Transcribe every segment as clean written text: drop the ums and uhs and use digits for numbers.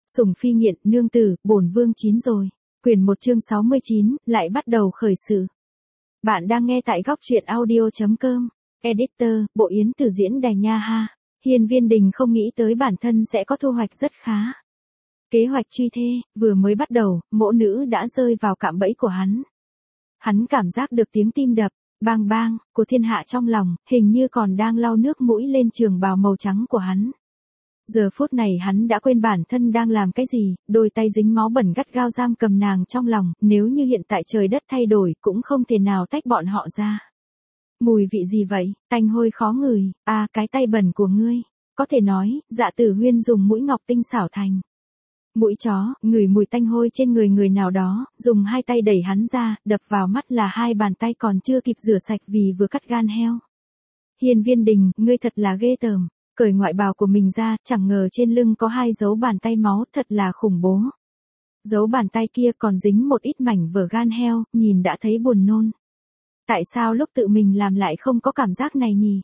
Sủng phi nghiện, nương tử, bổn vương chín rồi. Quyển 1 chương 69, lại bắt đầu khởi sự. Bạn đang nghe tại góc truyện audio.com. Editor, Bộ Yến từ diễn đài nha ha. Hiên Viên Đình không nghĩ tới bản thân sẽ có thu hoạch rất khá. Kế hoạch truy thê, vừa mới bắt đầu, mỗ nữ đã rơi vào cạm bẫy của hắn. Hắn cảm giác được tiếng tim đập, bang bang, của thiên hạ trong lòng, hình như còn đang lau nước mũi lên trường bào màu trắng của hắn. Giờ phút này hắn đã quên bản thân đang làm cái gì, đôi tay dính máu bẩn gắt gao giam cầm nàng trong lòng, nếu như hiện tại trời đất thay đổi cũng không thể nào tách bọn họ ra. Mùi vị gì vậy, tanh hôi khó ngửi, cái tay bẩn của ngươi, có thể nói, Dạ Tử Huyên dùng mũi ngọc tinh xảo thành. Mũi chó, ngửi mùi tanh hôi trên người người nào đó, dùng hai tay đẩy hắn ra, đập vào mắt là hai bàn tay còn chưa kịp rửa sạch vì vừa cắt gan heo. Hiên Viên Đình, ngươi thật là ghê tởm. Cởi ngoại bào của mình ra, chẳng ngờ trên lưng có hai dấu bàn tay máu, thật là khủng bố. Dấu bàn tay kia còn dính một ít mảnh vỡ gan heo, nhìn đã thấy buồn nôn. Tại sao lúc tự mình làm lại không có cảm giác này nhỉ?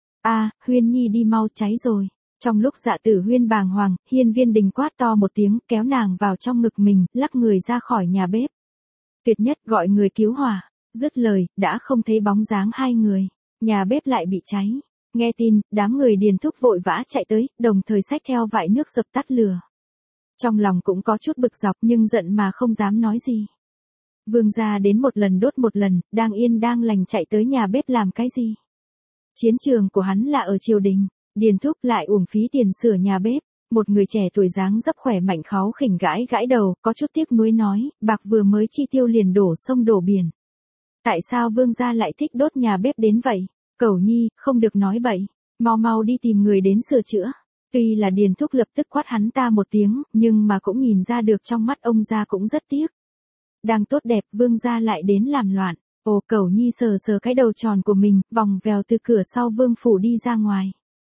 Huyên Nhi đi mau, cháy rồi. Trong lúc Dạ Tử Huyên bàng hoàng, Hiên Viên Đình quát to một tiếng, kéo nàng vào trong ngực mình, lắc người ra khỏi nhà bếp. Tuyệt nhất gọi người cứu hỏa. Dứt lời, đã không thấy bóng dáng hai người. Nhà bếp lại bị cháy. Nghe tin, đám người Điền Thúc vội vã chạy tới, đồng thời xách theo vại nước dập tắt lửa. Trong lòng cũng có chút bực dọc nhưng giận mà không dám nói gì. Vương gia đến một lần đốt một lần, đang yên đang lành chạy tới nhà bếp làm cái gì? Chiến trường của hắn là ở triều đình, Điền Thúc lại uổng phí tiền sửa nhà bếp. Một người trẻ tuổi dáng dấp khỏe mạnh kháu khỉnh gãi gãi đầu, có chút tiếc nuối nói, bạc vừa mới chi tiêu liền đổ sông đổ biển. Tại sao vương gia lại thích đốt nhà bếp đến vậy? Cẩu Nhi, không được nói bậy, mau mau đi tìm người đến sửa chữa. Tuy là Điền Thúc lập tức quát hắn ta một tiếng, nhưng mà cũng nhìn ra được trong mắt ông gia cũng rất tiếc. Đang tốt đẹp, vương gia lại đến làm loạn. Cẩu Nhi sờ sờ cái đầu tròn của mình, vòng vèo từ cửa sau vương phủ đi ra ngoài.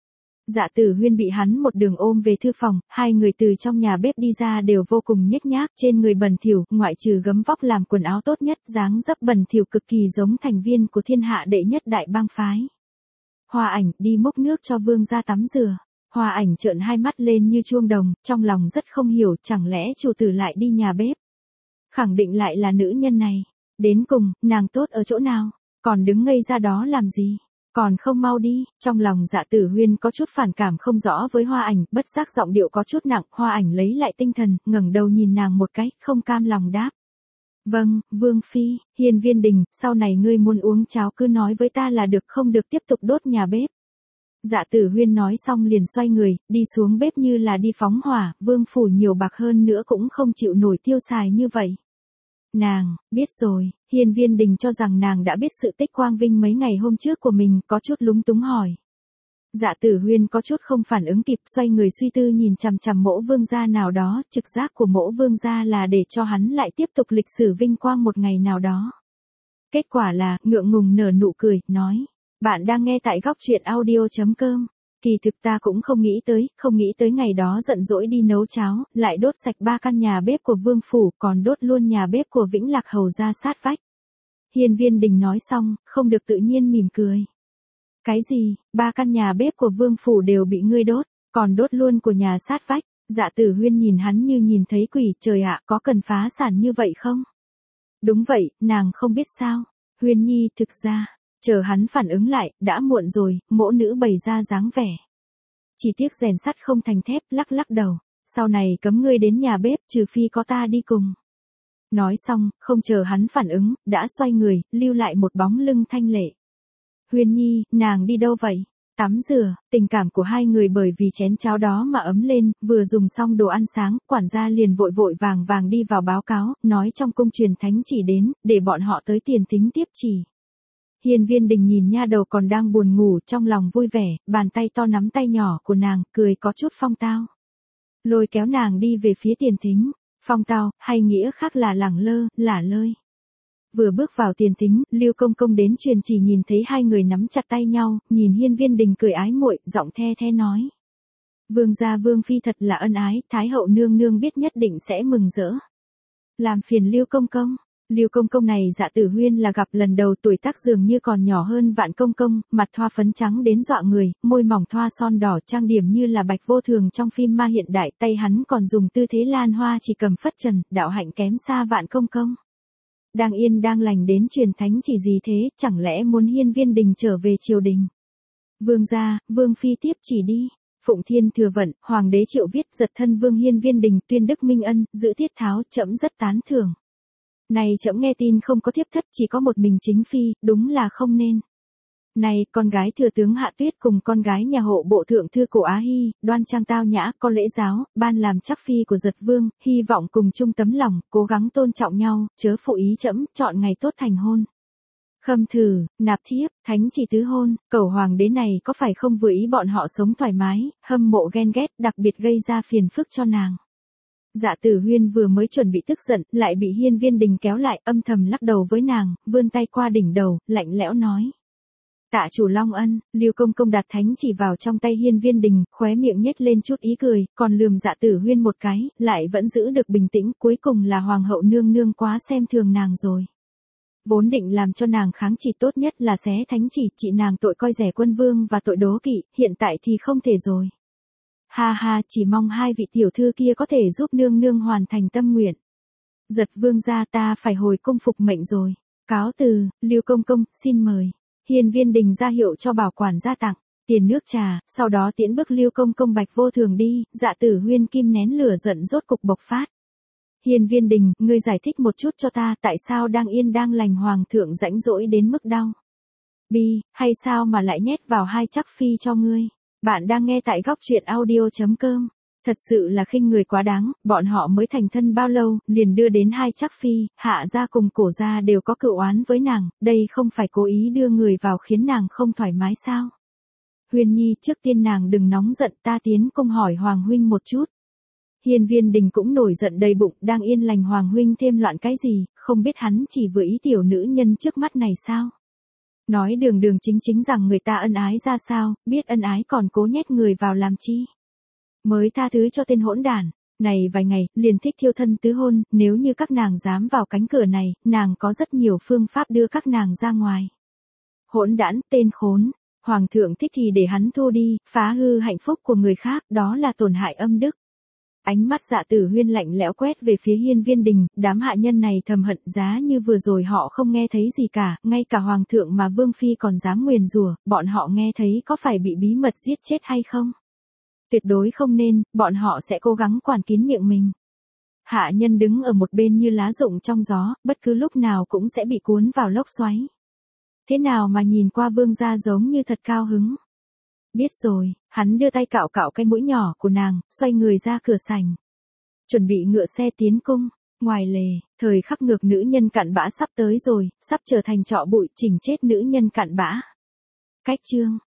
Dạ Tử Huyên bị hắn một đường ôm về thư phòng, hai người từ trong nhà bếp đi ra đều vô cùng nhếch nhác, trên người bẩn thỉu, ngoại trừ gấm vóc làm quần áo tốt nhất, dáng dấp bẩn thỉu cực kỳ giống thành viên của thiên hạ đệ nhất đại bang phái. Hoa Ảnh đi múc nước cho vương gia tắm rửa. Hoa Ảnh trợn hai mắt lên như chuông đồng, trong lòng rất không hiểu, chẳng lẽ chủ tử lại đi nhà bếp. Khẳng định lại là nữ nhân này. Đến cùng, nàng tốt ở chỗ nào, còn đứng ngây ra đó làm gì? Còn không mau đi, trong lòng Dạ Tử Huyên có chút phản cảm không rõ với Hoa Ảnh, bất giác giọng điệu có chút nặng, Hoa Ảnh lấy lại tinh thần, ngẩng đầu nhìn nàng một cái, không cam lòng đáp. Vâng, Vương Phi. Hiên Viên Đình, sau này ngươi muốn uống cháo cứ nói với ta là được, không được tiếp tục đốt nhà bếp. Dạ Tử Huyên nói xong liền xoay người, đi xuống bếp như là đi phóng hỏa, vương phủ nhiều bạc hơn nữa cũng không chịu nổi tiêu xài như vậy. Nàng, biết rồi. Hiên Viên Đình cho rằng nàng đã biết sự tích quang vinh mấy ngày hôm trước của mình, có chút lúng túng hỏi. Dạ Tử Huyên có chút không phản ứng kịp, xoay người suy tư nhìn chằm chằm Mỗ vương gia nào đó, trực giác của Mỗ vương gia là để cho hắn lại tiếp tục lịch sử vinh quang một ngày nào đó. Kết quả là, ngượng ngùng nở nụ cười, nói. Bạn đang nghe tại góc truyện audio.com. Kỳ thực ta cũng không nghĩ tới ngày đó giận dỗi đi nấu cháo, lại đốt sạch 3 căn nhà bếp của vương phủ, còn đốt luôn nhà bếp của Vĩnh Lạc hầu gia sát vách. Hiên Viên Đình nói xong, không được tự nhiên mỉm cười. Cái gì, 3 căn nhà bếp của vương phủ đều bị ngươi đốt, còn đốt luôn của nhà sát vách? Dạ Tử Huyên nhìn hắn như nhìn thấy quỷ, trời ạ, có cần phá sản như vậy không? Đúng vậy, nàng không biết sao. Huyên Nhi, thực ra, chờ hắn phản ứng lại, đã muộn rồi, mỗ nữ bày ra dáng vẻ. Chỉ tiếc rèn sắt không thành thép, lắc lắc đầu. Sau này cấm ngươi đến nhà bếp, trừ phi có ta đi cùng. Nói xong, không chờ hắn phản ứng, đã xoay người, lưu lại một bóng lưng thanh lệ. Huyên Nhi, nàng đi đâu vậy? Tắm rửa. Tình cảm của hai người bởi vì chén cháo đó mà ấm lên, vừa dùng xong đồ ăn sáng, quản gia liền vội vội vàng vàng đi vào báo cáo, nói trong cung truyền thánh chỉ đến, để bọn họ tới tiền tính tiếp chỉ. Hiên Viên Đình nhìn nha đầu còn đang buồn ngủ, trong lòng vui vẻ, bàn tay to nắm tay nhỏ của nàng, cười có chút phong tao. Lôi kéo nàng đi về phía tiền thính. Phong tao, hay nghĩa khác là lẳng lơ, lả lơi. Vừa bước vào tiền thính, Lưu Công Công đến truyền chỉ nhìn thấy hai người nắm chặt tay nhau, nhìn Hiên Viên Đình cười ái muội, giọng the the nói. Vương gia Vương Phi thật là ân ái, Thái hậu nương nương biết nhất định sẽ mừng rỡ. Làm phiền Lưu Công Công. Lưu Công Công này Dạ Tử Huyên là gặp lần đầu, tuổi tác dường như còn nhỏ hơn Vạn Công Công, mặt thoa phấn trắng đến dọa người, môi mỏng thoa son đỏ, trang điểm như là Bạch Vô Thường trong phim ma hiện đại, tay hắn còn dùng tư thế lan hoa chỉ cầm phất trần, đạo hạnh kém xa Vạn Công Công. Đang yên đang lành đến truyền thánh chỉ gì thế, chẳng lẽ muốn Hiên Viên Đình trở về triều đình? Vương gia, Vương phi tiếp chỉ đi. Phụng Thiên Thừa Vận, Hoàng đế Triệu viết giật thân Vương Hiên Viên Đình, tuyên đức minh ân, giữ tiết tháo, trẫm rất tán thưởng. Này trẫm nghe tin không có thiếp thất, chỉ có một mình chính phi, đúng là không nên. Này, con gái thừa tướng Hạ Tuyết cùng con gái nhà hộ bộ thượng thư Cổ Á Hy, đoan trang tao nhã, có lễ giáo, ban làm chắc phi của giật vương, hy vọng cùng chung tấm lòng, cố gắng tôn trọng nhau, chớ phụ ý trẫm, chọn ngày tốt thành hôn. Khâm thử, nạp thiếp, thánh chỉ tứ hôn, cẩu hoàng đế này có phải không vừa ý bọn họ sống thoải mái, hâm mộ ghen ghét, đặc biệt gây ra phiền phức cho nàng. Dạ Tử Huyên vừa mới chuẩn bị tức giận, lại bị Hiên Viên Đình kéo lại, âm thầm lắc đầu với nàng, vươn tay qua đỉnh đầu, lạnh lẽo nói. Tạ chủ long ân. Lưu Công Công đặt thánh chỉ vào trong tay Hiên Viên Đình, khóe miệng nhếch lên chút ý cười, còn lườm Dạ Tử Huyên một cái, lại vẫn giữ được bình tĩnh, cuối cùng là hoàng hậu nương nương quá xem thường nàng rồi. Vốn định làm cho nàng kháng chỉ, tốt nhất là xé thánh chỉ, trị nàng tội coi rẻ quân vương và tội đố kỵ, hiện tại thì không thể rồi. Ha ha, chỉ mong hai vị tiểu thư kia có thể giúp nương nương hoàn thành tâm nguyện. Giật vương gia, ta phải hồi cung phục mệnh rồi. Cáo từ. Lưu Công Công, xin mời. Hiên Viên Đình ra hiệu cho bảo quản gia tặng tiền nước trà, sau đó tiễn bước Lưu Công Công Bạch Vô Thường đi. Dạ Tử Huyên kim nén lửa giận rốt cục bộc phát. Hiên Viên Đình, ngươi giải thích một chút cho ta, tại sao đang yên đang lành hoàng thượng rãnh rỗi đến mức đau bi, hay sao mà lại nhét vào hai chắc phi cho ngươi? Bạn đang nghe tại góc truyện audio.com. Thật sự là khinh người quá đáng, bọn họ mới thành thân bao lâu, liền đưa đến hai chắc phi, Hạ gia cùng Cổ gia đều có cựu oán với nàng, đây không phải cố ý đưa người vào khiến nàng không thoải mái sao? Huyên Nhi, trước tiên nàng đừng nóng giận, ta tiến cung hỏi Hoàng huynh một chút. Hiên Viên Đình cũng nổi giận đầy bụng, đang yên lành Hoàng huynh thêm loạn cái gì, không biết hắn chỉ vừa ý tiểu nữ nhân trước mắt này sao? Nói đường đường chính chính rằng người ta ân ái ra sao, biết ân ái còn cố nhét người vào làm chi? Mới tha thứ cho tên hỗn đản, này vài ngày, liền thích thiêu thân tứ hôn, nếu như các nàng dám vào cánh cửa này, nàng có rất nhiều phương pháp đưa các nàng ra ngoài. Hỗn đản, tên khốn, Hoàng thượng thích thì để hắn thua đi, phá hư hạnh phúc của người khác, đó là tổn hại âm đức. Ánh mắt Dạ Tử Huyên lạnh lẽo quét về phía Hiên Viên Đình, đám hạ nhân này thầm hận, giá như vừa rồi họ không nghe thấy gì cả, ngay cả hoàng thượng mà Vương phi còn dám nguyền rủa, bọn họ nghe thấy có phải bị bí mật giết chết hay không? Tuyệt đối không nên, bọn họ sẽ cố gắng quản kín miệng mình. Hạ nhân đứng ở một bên như lá rụng trong gió, bất cứ lúc nào cũng sẽ bị cuốn vào lốc xoáy. Thế nào mà nhìn qua vương gia giống như thật cao hứng. Biết rồi, hắn đưa tay cạo cạo cái mũi nhỏ của nàng, xoay người ra cửa sảnh. Chuẩn bị ngựa xe tiến cung, ngoài lề, thời khắc ngược nữ nhân cặn bã sắp tới rồi, sắp trở thành trọ bụi, chỉnh chết nữ nhân cặn bã. Cách chương.